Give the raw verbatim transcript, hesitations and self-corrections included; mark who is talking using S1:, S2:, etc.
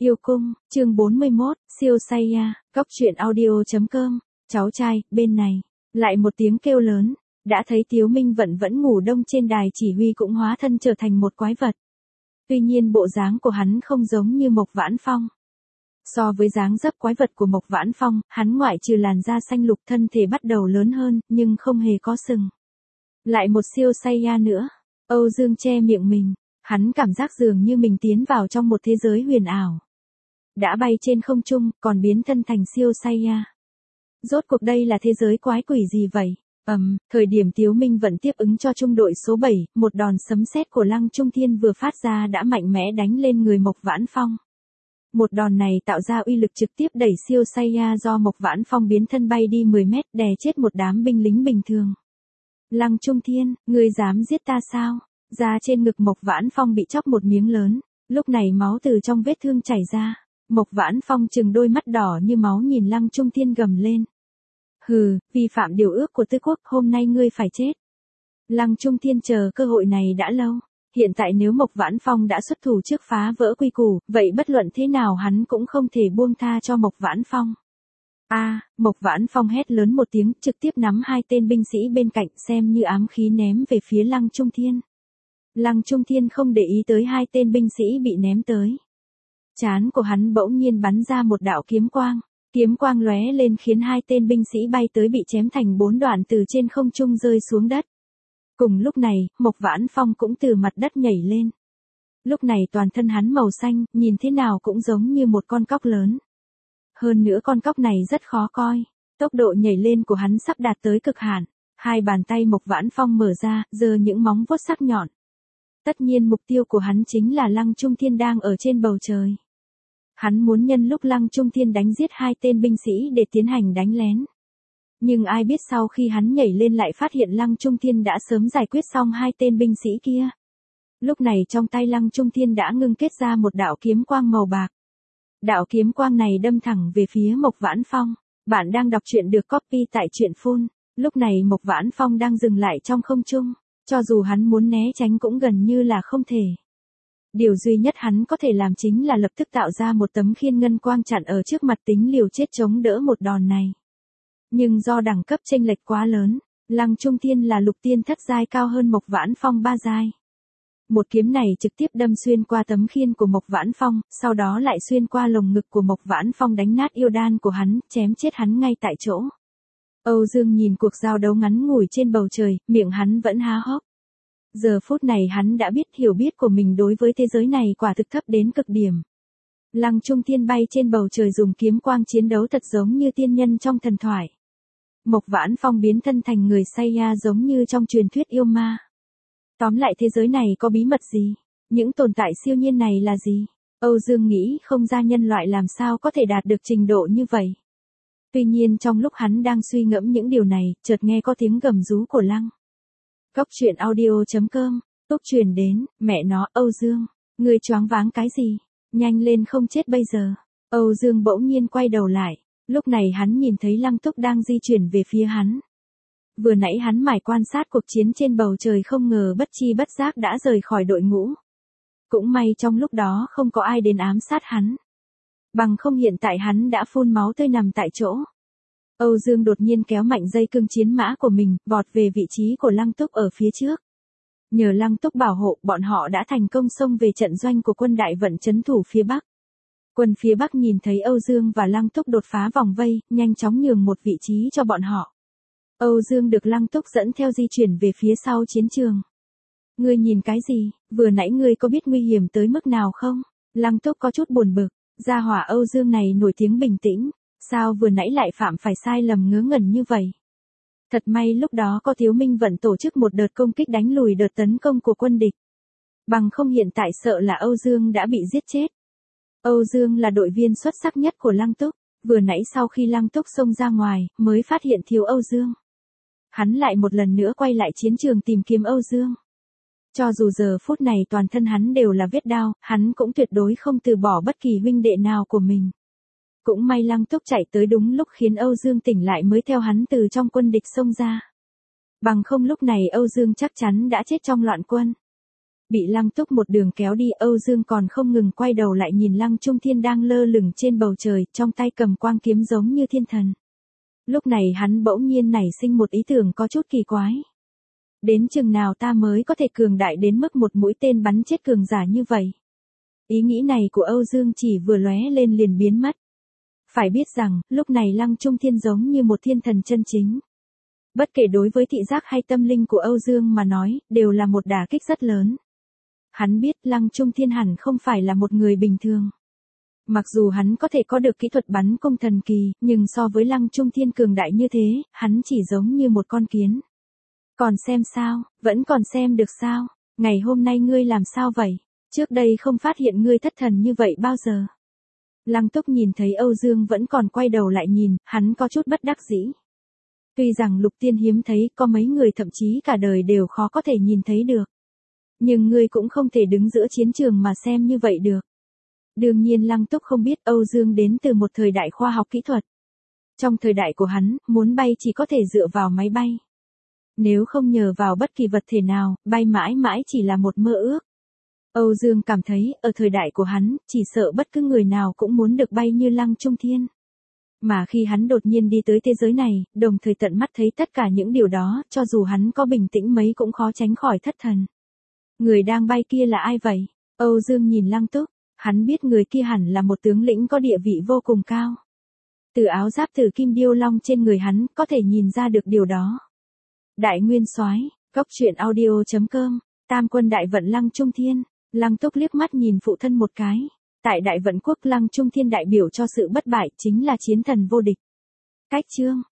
S1: Yêu cung, chương bốn mươi mốt, siêu Saiya, cóc truyện audio.com, cháu trai, bên này, lại một tiếng kêu lớn, đã thấy Tiếu Minh Vận vẫn ngủ đông trên đài chỉ huy cũng hóa thân trở thành một quái vật. Tuy nhiên bộ dáng của hắn không giống như Mộc Vãn Phong. So với dáng dấp quái vật của Mộc Vãn Phong, hắn ngoại trừ làn da xanh lục thân thể bắt đầu lớn hơn, nhưng không hề có sừng. Lại một siêu Saiya nữa, Âu Dương che miệng mình, hắn cảm giác dường như mình tiến vào trong một thế giới huyền ảo. Đã bay trên không trung, còn biến thân thành siêu Saiya. Rốt cuộc đây là thế giới quái quỷ gì vậy? Ầm, um, thời điểm Tiếu Minh Vận tiếp ứng cho trung đội số bảy, một đòn sấm sét của Lăng Trung Thiên vừa phát ra đã mạnh mẽ đánh lên người Mộc Vãn Phong. Một đòn này tạo ra uy lực trực tiếp đẩy siêu Saiya do Mộc Vãn Phong biến thân bay đi mười mét, đè chết một đám binh lính bình thường. Lăng Trung Thiên, ngươi dám giết ta sao? Da trên ngực Mộc Vãn Phong bị chóc một miếng lớn, lúc này máu từ trong vết thương chảy ra. Mộc Vãn Phong trừng đôi mắt đỏ như máu nhìn Lăng Trung Thiên gầm lên. Hừ, vi phạm điều ước của Tư Quốc, hôm nay ngươi phải chết. Lăng Trung Thiên chờ cơ hội này đã lâu. Hiện tại nếu Mộc Vãn Phong đã xuất thủ trước phá vỡ quy củ, vậy bất luận thế nào hắn cũng không thể buông tha cho Mộc Vãn Phong. A, à, Mộc Vãn Phong hét lớn một tiếng, trực tiếp nắm hai tên binh sĩ bên cạnh xem như ám khí ném về phía Lăng Trung Thiên. Lăng Trung Thiên không để ý tới hai tên binh sĩ bị ném tới. Trán của hắn bỗng nhiên bắn ra một đạo kiếm quang, kiếm quang lóe lên khiến hai tên binh sĩ bay tới bị chém thành bốn đoạn từ trên không trung rơi xuống đất. Cùng lúc này, Mộc Vãn Phong cũng từ mặt đất nhảy lên. Lúc này toàn thân hắn màu xanh, nhìn thế nào cũng giống như một con cóc lớn. Hơn nữa con cóc này rất khó coi, tốc độ nhảy lên của hắn sắp đạt tới cực hạn. Hai bàn tay Mộc Vãn Phong mở ra, giơ những móng vuốt sắc nhọn. Tất nhiên mục tiêu của hắn chính là Lăng Trung Thiên đang ở trên bầu trời. Hắn muốn nhân lúc Lăng Trung Thiên đánh giết hai tên binh sĩ để tiến hành đánh lén. Nhưng ai biết sau khi hắn nhảy lên lại phát hiện Lăng Trung Thiên đã sớm giải quyết xong hai tên binh sĩ kia. Lúc này trong tay Lăng Trung Thiên đã ngưng kết ra một đạo kiếm quang màu bạc. Đạo kiếm quang này đâm thẳng về phía Mộc Vãn Phong. Bạn đang đọc truyện được copy tại truyện phun. Lúc này Mộc Vãn Phong đang dừng lại trong không trung. Cho dù hắn muốn né tránh cũng gần như là không thể. Điều duy nhất hắn có thể làm chính là lập tức tạo ra một tấm khiên ngân quang chặn ở trước mặt tính liều chết chống đỡ một đòn này. Nhưng do đẳng cấp chênh lệch quá lớn, Lăng Trung Thiên là lục tiên thất giai cao hơn Mộc Vãn Phong ba giai. Một kiếm này trực tiếp đâm xuyên qua tấm khiên của Mộc Vãn Phong, sau đó lại xuyên qua lồng ngực của Mộc Vãn Phong đánh nát yêu đan của hắn, chém chết hắn ngay tại chỗ. Âu Dương nhìn cuộc giao đấu ngắn ngủi trên bầu trời, miệng hắn vẫn há hốc. Giờ phút này hắn đã biết hiểu biết của mình đối với thế giới này quả thực thấp đến cực điểm. Lăng Trung Thiên bay trên bầu trời dùng kiếm quang chiến đấu thật giống như tiên nhân trong thần thoại. Mộc Vãn Phong biến thân thành người Saiya giống như trong truyền thuyết yêu ma. Tóm lại thế giới này có bí mật gì? Những tồn tại siêu nhiên này là gì? Âu Dương nghĩ không ra nhân loại làm sao có thể đạt được trình độ như vậy. Tuy nhiên trong lúc hắn đang suy ngẫm những điều này, chợt nghe có tiếng gầm rú của Lăng. Cóc truyện audio.com, Túc truyền đến, mẹ nó, Âu Dương, ngươi choáng váng cái gì? Nhanh lên không chết bây giờ. Âu Dương bỗng nhiên quay đầu lại, lúc này hắn nhìn thấy Lăng Túc đang di chuyển về phía hắn. Vừa nãy hắn mải quan sát cuộc chiến trên bầu trời không ngờ bất chi bất giác đã rời khỏi đội ngũ. Cũng may trong lúc đó không có ai đến ám sát hắn. Bằng không hiện tại hắn đã phun máu tươi nằm tại chỗ. Âu Dương đột nhiên kéo mạnh dây cương chiến mã của mình, vọt về vị trí của Lăng Túc ở phía trước. Nhờ Lăng Túc bảo hộ, bọn họ đã thành công xông về trận doanh của quân đại vận trấn thủ phía Bắc. Quân phía Bắc nhìn thấy Âu Dương và Lăng Túc đột phá vòng vây, nhanh chóng nhường một vị trí cho bọn họ. Âu Dương được Lăng Túc dẫn theo di chuyển về phía sau chiến trường. Ngươi nhìn cái gì, vừa nãy ngươi có biết nguy hiểm tới mức nào không? Lăng Túc có chút buồn bực, gia hỏa Âu Dương này nổi tiếng bình tĩnh. Sao vừa nãy lại phạm phải sai lầm ngớ ngẩn như vậy? Thật may lúc đó có Tiếu Minh Vận tổ chức một đợt công kích đánh lùi đợt tấn công của quân địch. Bằng không hiện tại sợ là Âu Dương đã bị giết chết. Âu Dương là đội viên xuất sắc nhất của Lăng Túc, vừa nãy sau khi Lăng Túc xông ra ngoài, mới phát hiện thiếu Âu Dương. Hắn lại một lần nữa quay lại chiến trường tìm kiếm Âu Dương. Cho dù giờ phút này toàn thân hắn đều là vết đao, hắn cũng tuyệt đối không từ bỏ bất kỳ huynh đệ nào của mình. Cũng may Lăng Túc chạy tới đúng lúc khiến Âu Dương tỉnh lại mới theo hắn từ trong quân địch xông ra. Bằng không lúc này Âu Dương chắc chắn đã chết trong loạn quân. Bị Lăng Túc một đường kéo đi, Âu Dương còn không ngừng quay đầu lại nhìn Lăng Trung Thiên đang lơ lửng trên bầu trời, trong tay cầm quang kiếm giống như thiên thần. Lúc này hắn bỗng nhiên nảy sinh một ý tưởng có chút kỳ quái. Đến chừng nào ta mới có thể cường đại đến mức một mũi tên bắn chết cường giả như vậy? Ý nghĩ này của Âu Dương chỉ vừa lóe lên liền biến mất. Phải biết rằng, lúc này Lăng Trung Thiên giống như một thiên thần chân chính. Bất kể đối với thị giác hay tâm linh của Âu Dương mà nói, đều là một đả kích rất lớn. Hắn biết Lăng Trung Thiên hẳn không phải là một người bình thường. Mặc dù hắn có thể có được kỹ thuật bắn cung thần kỳ, nhưng so với Lăng Trung Thiên cường đại như thế, hắn chỉ giống như một con kiến. Còn xem sao, vẫn còn xem được sao, ngày hôm nay ngươi làm sao vậy? Trước đây không phát hiện ngươi thất thần như vậy bao giờ. Lăng Túc nhìn thấy Âu Dương vẫn còn quay đầu lại nhìn, hắn có chút bất đắc dĩ. Tuy rằng Lục Tiên hiếm thấy, có mấy người thậm chí cả đời đều khó có thể nhìn thấy được. Nhưng ngươi cũng không thể đứng giữa chiến trường mà xem như vậy được. Đương nhiên Lăng Túc không biết Âu Dương đến từ một thời đại khoa học kỹ thuật. Trong thời đại của hắn, muốn bay chỉ có thể dựa vào máy bay. Nếu không nhờ vào bất kỳ vật thể nào, bay mãi mãi chỉ là một mơ ước. Âu Dương cảm thấy, ở thời đại của hắn, chỉ sợ bất cứ người nào cũng muốn được bay như Lăng Trung Thiên. Mà khi hắn đột nhiên đi tới thế giới này, đồng thời tận mắt thấy tất cả những điều đó, cho dù hắn có bình tĩnh mấy cũng khó tránh khỏi thất thần. Người đang bay kia là ai vậy? Âu Dương nhìn Lăng Túc, hắn biết người kia hẳn là một tướng lĩnh có địa vị vô cùng cao. Từ áo giáp tử kim điêu long trên người hắn, có thể nhìn ra được điều đó. Đại Nguyên Soái, Cốc truyện audio chấm com, Tam quân đại vận Lăng Trung Thiên. Lăng Túc liếc mắt nhìn phụ thân một cái. Tại Đại Vận Quốc, Lăng Trung Thiên đại biểu cho sự bất bại, chính là chiến thần vô địch. Cách chương